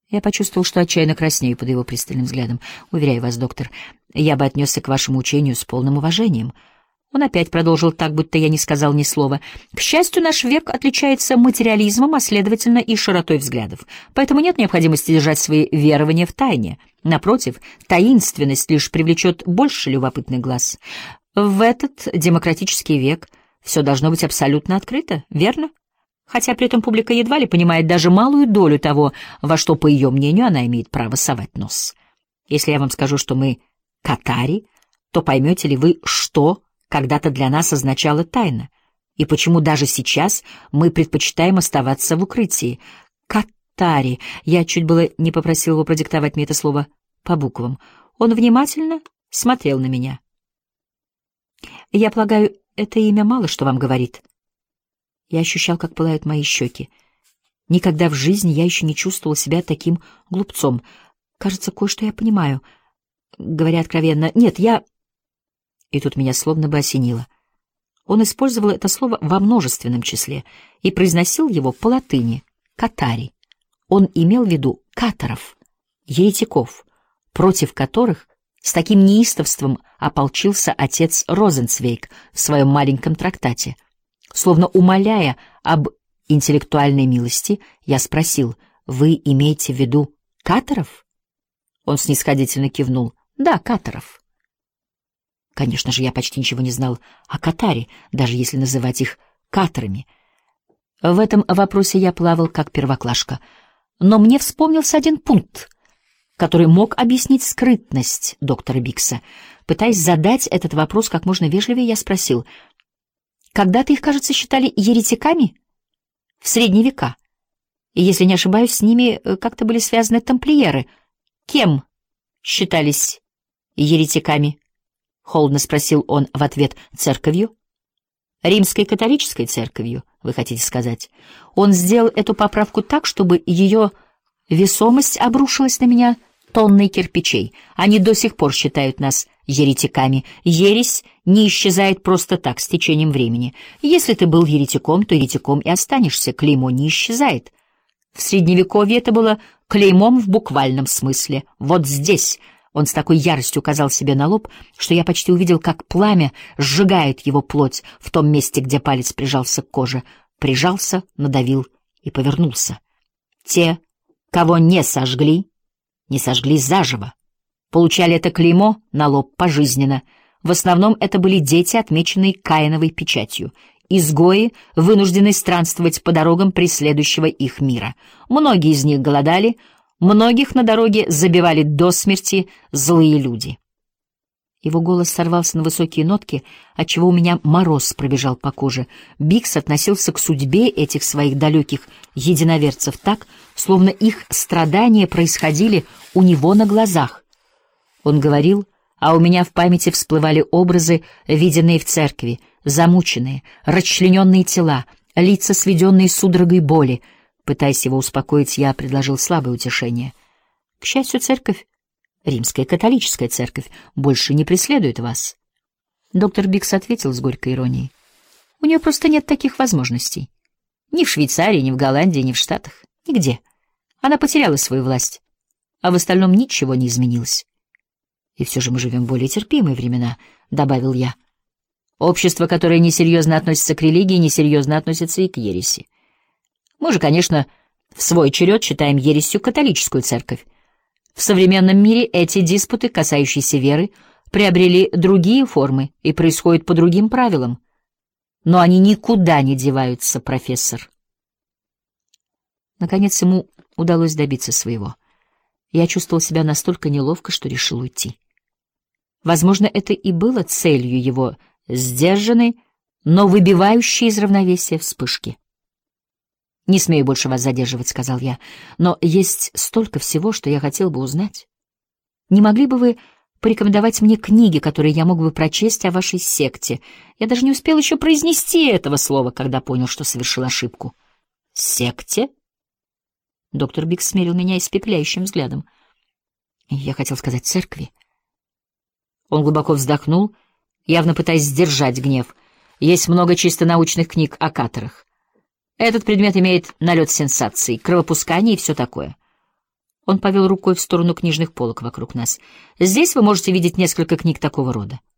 Я почувствовал, что отчаянно краснею под его пристальным взглядом. «Уверяю вас, доктор, я бы отнесся к вашему учению с полным уважением». Он опять продолжил так, будто я не сказал ни слова. «К счастью, наш век отличается материализмом, а следовательно и широтой взглядов. Поэтому нет необходимости держать свои верования в тайне. Напротив, таинственность лишь привлечет больше любопытных глаз. В этот демократический век все должно быть абсолютно открыто, верно? Хотя при этом публика едва ли понимает даже малую долю того, во что, по ее мнению, она имеет право совать нос. Если я вам скажу, что мы катари, то поймете ли вы, что когда-то для нас означала тайна, и почему даже сейчас мы предпочитаем оставаться в укрытии. Катари. Я чуть было не попросил его продиктовать мне это слово по буквам. Он внимательно смотрел на меня. Я полагаю, это имя мало что вам говорит. Я ощущал, как пылают мои щеки. Никогда в жизни я еще не чувствовал себя таким глупцом. Кажется, кое-что я понимаю. Говоря откровенно, нет, я... И тут меня словно бы осенило. Он использовал это слово во множественном числе и произносил его по латыни — катари. Он имел в виду катаров, еретиков, против которых с таким неистовством ополчился отец Розенцвейг в своем маленьком трактате. Словно умоляя об интеллектуальной милости, я спросил: «Вы имеете в виду катаров?» Он снисходительно кивнул: «Да, катаров». Конечно же, я почти ничего не знал о катаре, даже если называть их катарами. В этом вопросе я плавал как первоклашка. Но мне вспомнился один пункт, который мог объяснить скрытность доктора Бикса. Пытаясь задать этот вопрос как можно вежливее, я спросил: «Когда-то их, кажется, считали еретиками? В средние века. И, если не ошибаюсь, с ними как-то были связаны тамплиеры. Кем считались еретиками?» — холодно спросил он в ответ. «Церковью? Римской католической церковью, вы хотите сказать?» Он сделал эту поправку так, чтобы ее весомость обрушилась на меня тонной кирпичей. Они до сих пор считают нас еретиками. Ересь не исчезает просто так, с течением времени. Если ты был еретиком, то еретиком и останешься. Клеймо не исчезает. В Средневековье это было клеймом в буквальном смысле. Вот здесь... Он с такой яростью указал себе на лоб, что я почти увидел, как пламя сжигает его плоть в том месте, где палец прижался к коже. Прижался, надавил и повернулся. Те, кого не сожгли заживо. Получали это клеймо на лоб пожизненно. В основном это были дети, отмеченные Каиновой печатью. Изгои, вынужденные странствовать по дорогам преследующего их мира. Многие из них голодали, многих на дороге забивали до смерти злые люди. Его голос сорвался на высокие нотки, отчего у меня мороз пробежал по коже. Бикс относился к судьбе этих своих далеких единоверцев так, словно их страдания происходили у него на глазах. Он говорил, а у меня в памяти всплывали образы, виденные в церкви, замученные, расчлененные тела, лица, сведенные судорогой боли. Пытаясь его успокоить, я предложил слабое утешение. К счастью, церковь, римская католическая церковь, больше не преследует вас. Доктор Бикс ответил с горькой иронией: у нее просто нет таких возможностей. Ни в Швейцарии, ни в Голландии, ни в Штатах. Нигде. Она потеряла свою власть, а в остальном ничего не изменилось. И все же мы живем в более терпимые времена, — добавил я. Общество, которое несерьезно относится к религии, несерьезно относится и к ереси. Мы же, конечно, в свой черед считаем ересью католическую церковь. В современном мире эти диспуты, касающиеся веры, приобрели другие формы и происходят по другим правилам. Но они никуда не деваются, профессор. Наконец ему удалось добиться своего. Я чувствовал себя настолько неловко, что решил уйти. Возможно, это и было целью его сдержанной, но выбивающей из равновесия вспышки. «Не смею больше вас задерживать», — сказал я, — «но есть столько всего, что я хотел бы узнать. Не могли бы вы порекомендовать мне книги, которые я мог бы прочесть о вашей секте? Я даже не успел еще произнести этого слова, когда понял, что совершил ошибку». «Секте?» Доктор Бикс смерил меня испепеляющим взглядом. Я хотел сказать «церкви». Он глубоко вздохнул, явно пытаясь сдержать гнев. «Есть много чисто научных книг о катарах. Этот предмет имеет налет сенсаций, кровопускания и все такое. Он повел рукой в сторону книжных полок вокруг нас. «Здесь вы можете видеть несколько книг такого рода.